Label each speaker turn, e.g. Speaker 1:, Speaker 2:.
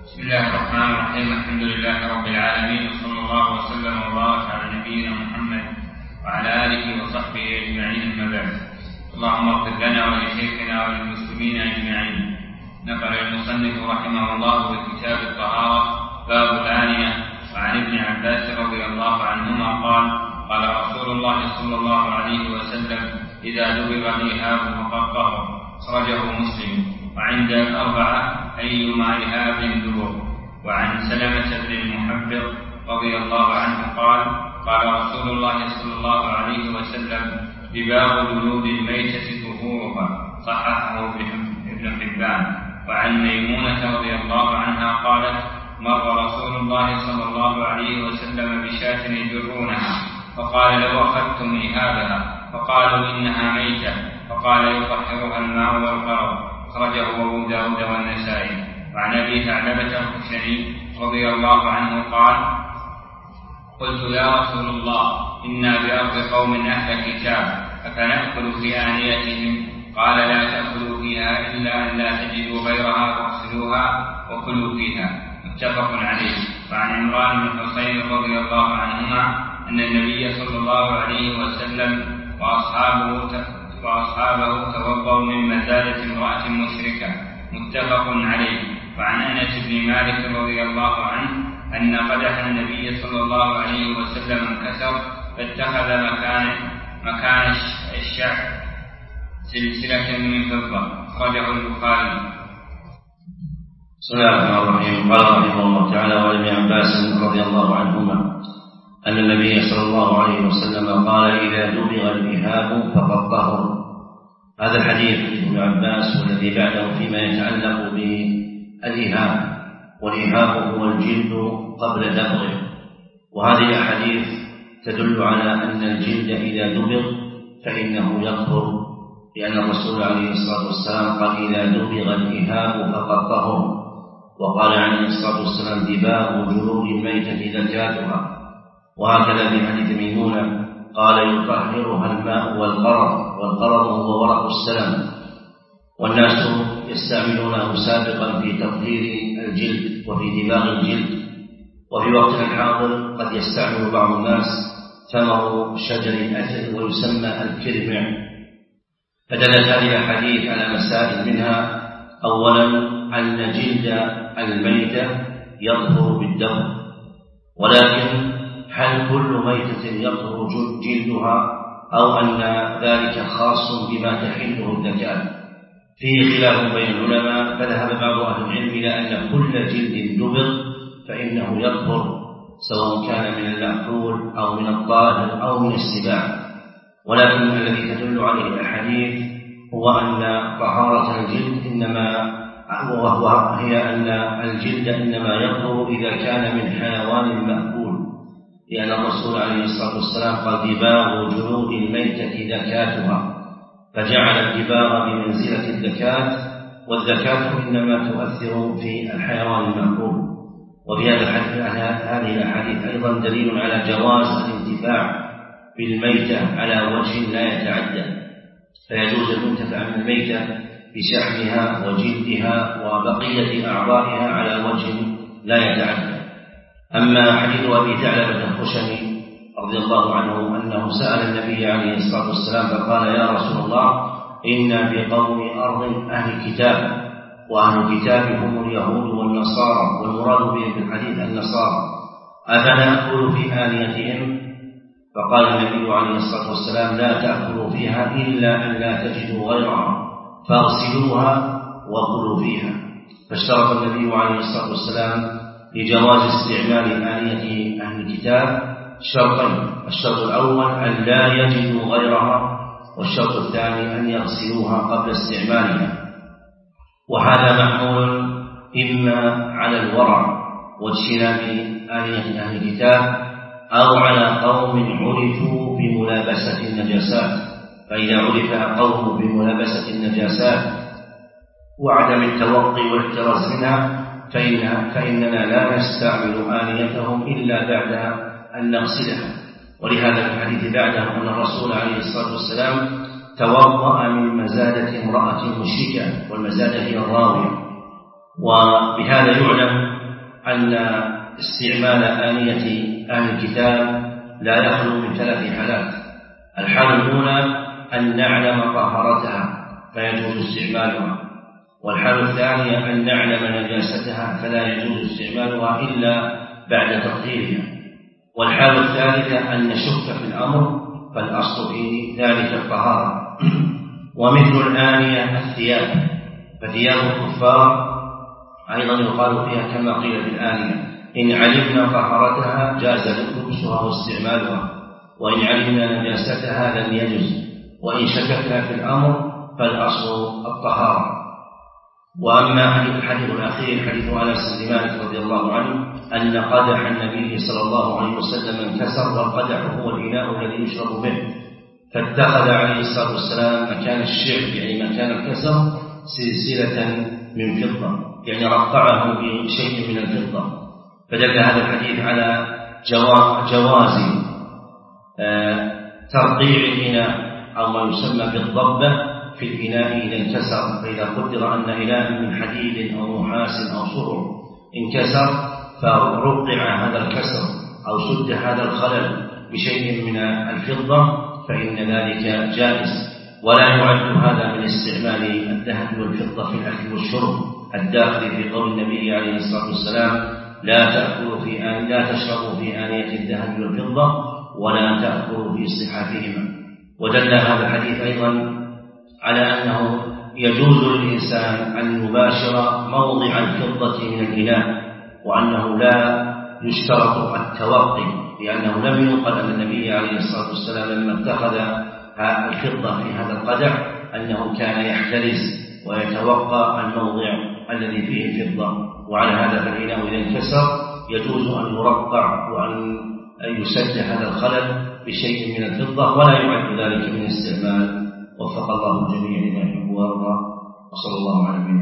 Speaker 1: بسم الله الرحمن الرحيم. الحمد لله رب العالمين، وصلى الله وسلم وبارك على نبينا محمد وعلى آله وصحبه أجمعين، أما بعد. اللهم اغفر لنا ولشيخنا وللمسلمين أجمعين. نقل المصنف رحمه الله في كتاب الطهارة باب الآنية. وعن ابن عباس رضي الله عنهما قال: قال رسول الله صلى الله عليه وسلم: إذا دبغ الإهاب فقد طهر. أخرجه مسلم. وعند الأربعة: أيما إهاب دبغ. وعن سلمة بن المحبر رضي الله عنه قال: قال رسول الله صلى الله عليه وسلم: دباغ جلود الميتة طهورها. صححه ابن حبان. وعن ميمونة رضي الله عنها قالت: مر رسول الله صلى الله عليه وسلم بشاة يجرونها، فقال: لو أخذتم إهابها، فقالوا: إنها ميتة، فقال: يطهرها الماء والقرض. أخرجه أبو داود والنسائي. وعن أبي ثعلبة الخشني رضي الله عنه قال: قلت: يا رسول الله، إنا بأرض قوم أهل كتاب، أفنأكل في آنيتهم؟ قال: لا تأكلوا فيها إلا أن لا تجدوا غيرها فاغسلوها وكلوا فيها. متفق عليه. وعن عمران بن حسين رضي الله عنهما أن النبي صلى الله عليه وسلم وأصحابه توضوا من مزادة امرأة مشركة. متفق عليه. وعن أنس بن مالك رضي الله عنه أن قدح النبي صلى الله عليه وسلم انكسر، فاتخذ مكان الشعر سلسلة من فضة. أخرجه البخاري.
Speaker 2: بسم الله الرحمن الرحيم. قال رحمه الله تعالى: وعن ابن عباس رضي الله عنهما أن النبي صلى الله عليه وسلم قال: إذا دبغ الإهاب فقد طهر. هذا الحديث ابن عباس والذي بعده فيما يتعلق بالإهاب، والإهاب هو الجلد قبل دبغه. وهذه الأحاديث تدل على أن الجلد إذا دبغ فإنه يطهر، لأن الرسول عليه الصلاة والسلام قال: إذا دبغ الإهاب فقد طهر. وقال عليه الصلاة والسلام: دباغ جلود الميتة زكاتها. وهكذا في حديث ميمونة قال: يطهرها الماء والقرض. والقرض هو ورق السلم، والناس يستعملونه سابقا في تطهير الجلد وفي دباغ الجلد. وفي وقتنا الحاضر قد يستعمل بعض الناس ثمر شجر الأثل ويسمى الكرمع. فدلت هذه الحديث على مسائل، منها أولا أن جلد الميتة يطهر بالدم، ولكن هل كل ميتة يطهر جلدها أو أن ذلك خاص بما تحله الذكاة؟ فيه خلاف بين العلماء، فذهب بعض أهل العلم إلى أن كل جلد دبغ فإنه يطهر، سواء كان من المأكول أو من الطاهر أو من السباع. ولكن الذي تدل عليه الأحاديث هو أن طهارة الجلد هي أن الجلد إنما يطهر إذا كان من حيوان مأكول، لأن الرسول عليه الصلاة والسلام قال: دباغ جلود الميتة زكاتها، فجعل الدباغ بمنزلة الزكاة، والزكاة إنما تؤثر في الحيوان المأكول. وفي هذه الأحاديث أيضا دليل على جواز الانتفاع بالميتة على وجه لا يتعدى، فيجوز الانتفاع من الميتة بشحمها وجلدها وبقية أعضائها على وجه لا يتعدى. أما حديث أبي ثعلبة الخشني رضي الله عنه أنه سأل النبي عليه الصلاة والسلام فقال: يا رسول الله، إنا بقوم أرض أهل كتاب، وأهل الكتاب هم اليهود والنصارى، والمراد به في الحديث النصارى، أفنأكل في آنيتهم؟ فقال النبي عليه الصلاة والسلام: لا تأكلوا فيها إلا أن لا تجدوا غيرها فاغسلوها وكلوا فيها. فاشترط النبي عليه الصلاة والسلام لجواز استعمال آنية أهل الكتاب شرطين: الشرط الأول أن لا يجدوا غيرها، والشرط الثاني أن يغسلوها قبل استعمالها. وهذا محمول إما على الورع واجتناب آنية أهل الكتاب، أو على قوم عرفوا بملابسة النجاسات. فإذا عرف قوم بملابسة النجاسات وعدم التوقي والاحتراز منها فإننا لا نستعمل آنيتهم إلا بعد أن نغسلها. ولهذا في الحديث بعده أن الرسول عليه الصلاة والسلام توضأ من مزادة امرأة مشركة، والمزادة هي الراوية. وبهذا يعلم أن استعمال آنية أهل الكتاب لا يخلو من 3 حالات. الحالة الأولى أن نعلم طهارتها فيجوز استعمالها، والحالة الثانية أن نعلم نجاستها فلا يجوز استعمالها إلا بعد تطهيرها، والحالة الثالثة أن نشك في الأمر فالأصل في ذلك الطهارة. ومثل الآنية الثياب، فثياب الكفار أيضا يقال فيها كما قيل في الآنية إن علمنا طهارتها جاز لبسها واستعمالها، وإن علمنا نجاستها لم يجز، وإن شككنا في الأمر فالأصل الطهارة. وأما الحديث الأخير حديث أنس بن مالك رضي الله عنه أن قدح النبي صلى الله عليه وسلم انكسر، والقدح هو الإناء الذي يشرب به، فاتخذ عليه الصلاة والسلام مكان الشعب يعني مكان الكسر سلسلة من فضة، يعني رقعه بشيء من الفضة. فدل هذا الحديث على جواز ترقيع الإناء أو ما يسمى بالضبة في الإناء إذا انكسر. فإذا قدر أن إناء من حديد أو نحاس أو صهر انكسر فرقع هذا الكسر أو سد هذا الخلل بشيء من الفضة فإن ذلك جائز، ولا يعد هذا من استعمال الذهب والفضة في الأكل والشرب الداخل في قول النبي عليه الصلاة والسلام لا تشربوا في آنية الذهب والفضة ولا تأكلوا في صحافهما. ودل هذا الحديث أيضا على أنه يجوز للإنسان أن يباشر موضع الفضة من الإناء، وأنه لا يشترط التوقي، لأنه لم ينقل أن النبي عليه الصلاة والسلام لما اتخذ الفضة في هذا القدح أنه كان يحترز ويتوقى الموضع الذي فيه الفضة. وعلى هذا فالإناء إذا انكسر يجوز أن يرقع وأن يسد هذا الخلل بشيء من الفضة، ولا يعد ذلك من استعمال. وفق الله الجميع لما يحب ويرضى، وصلى الله على نبينا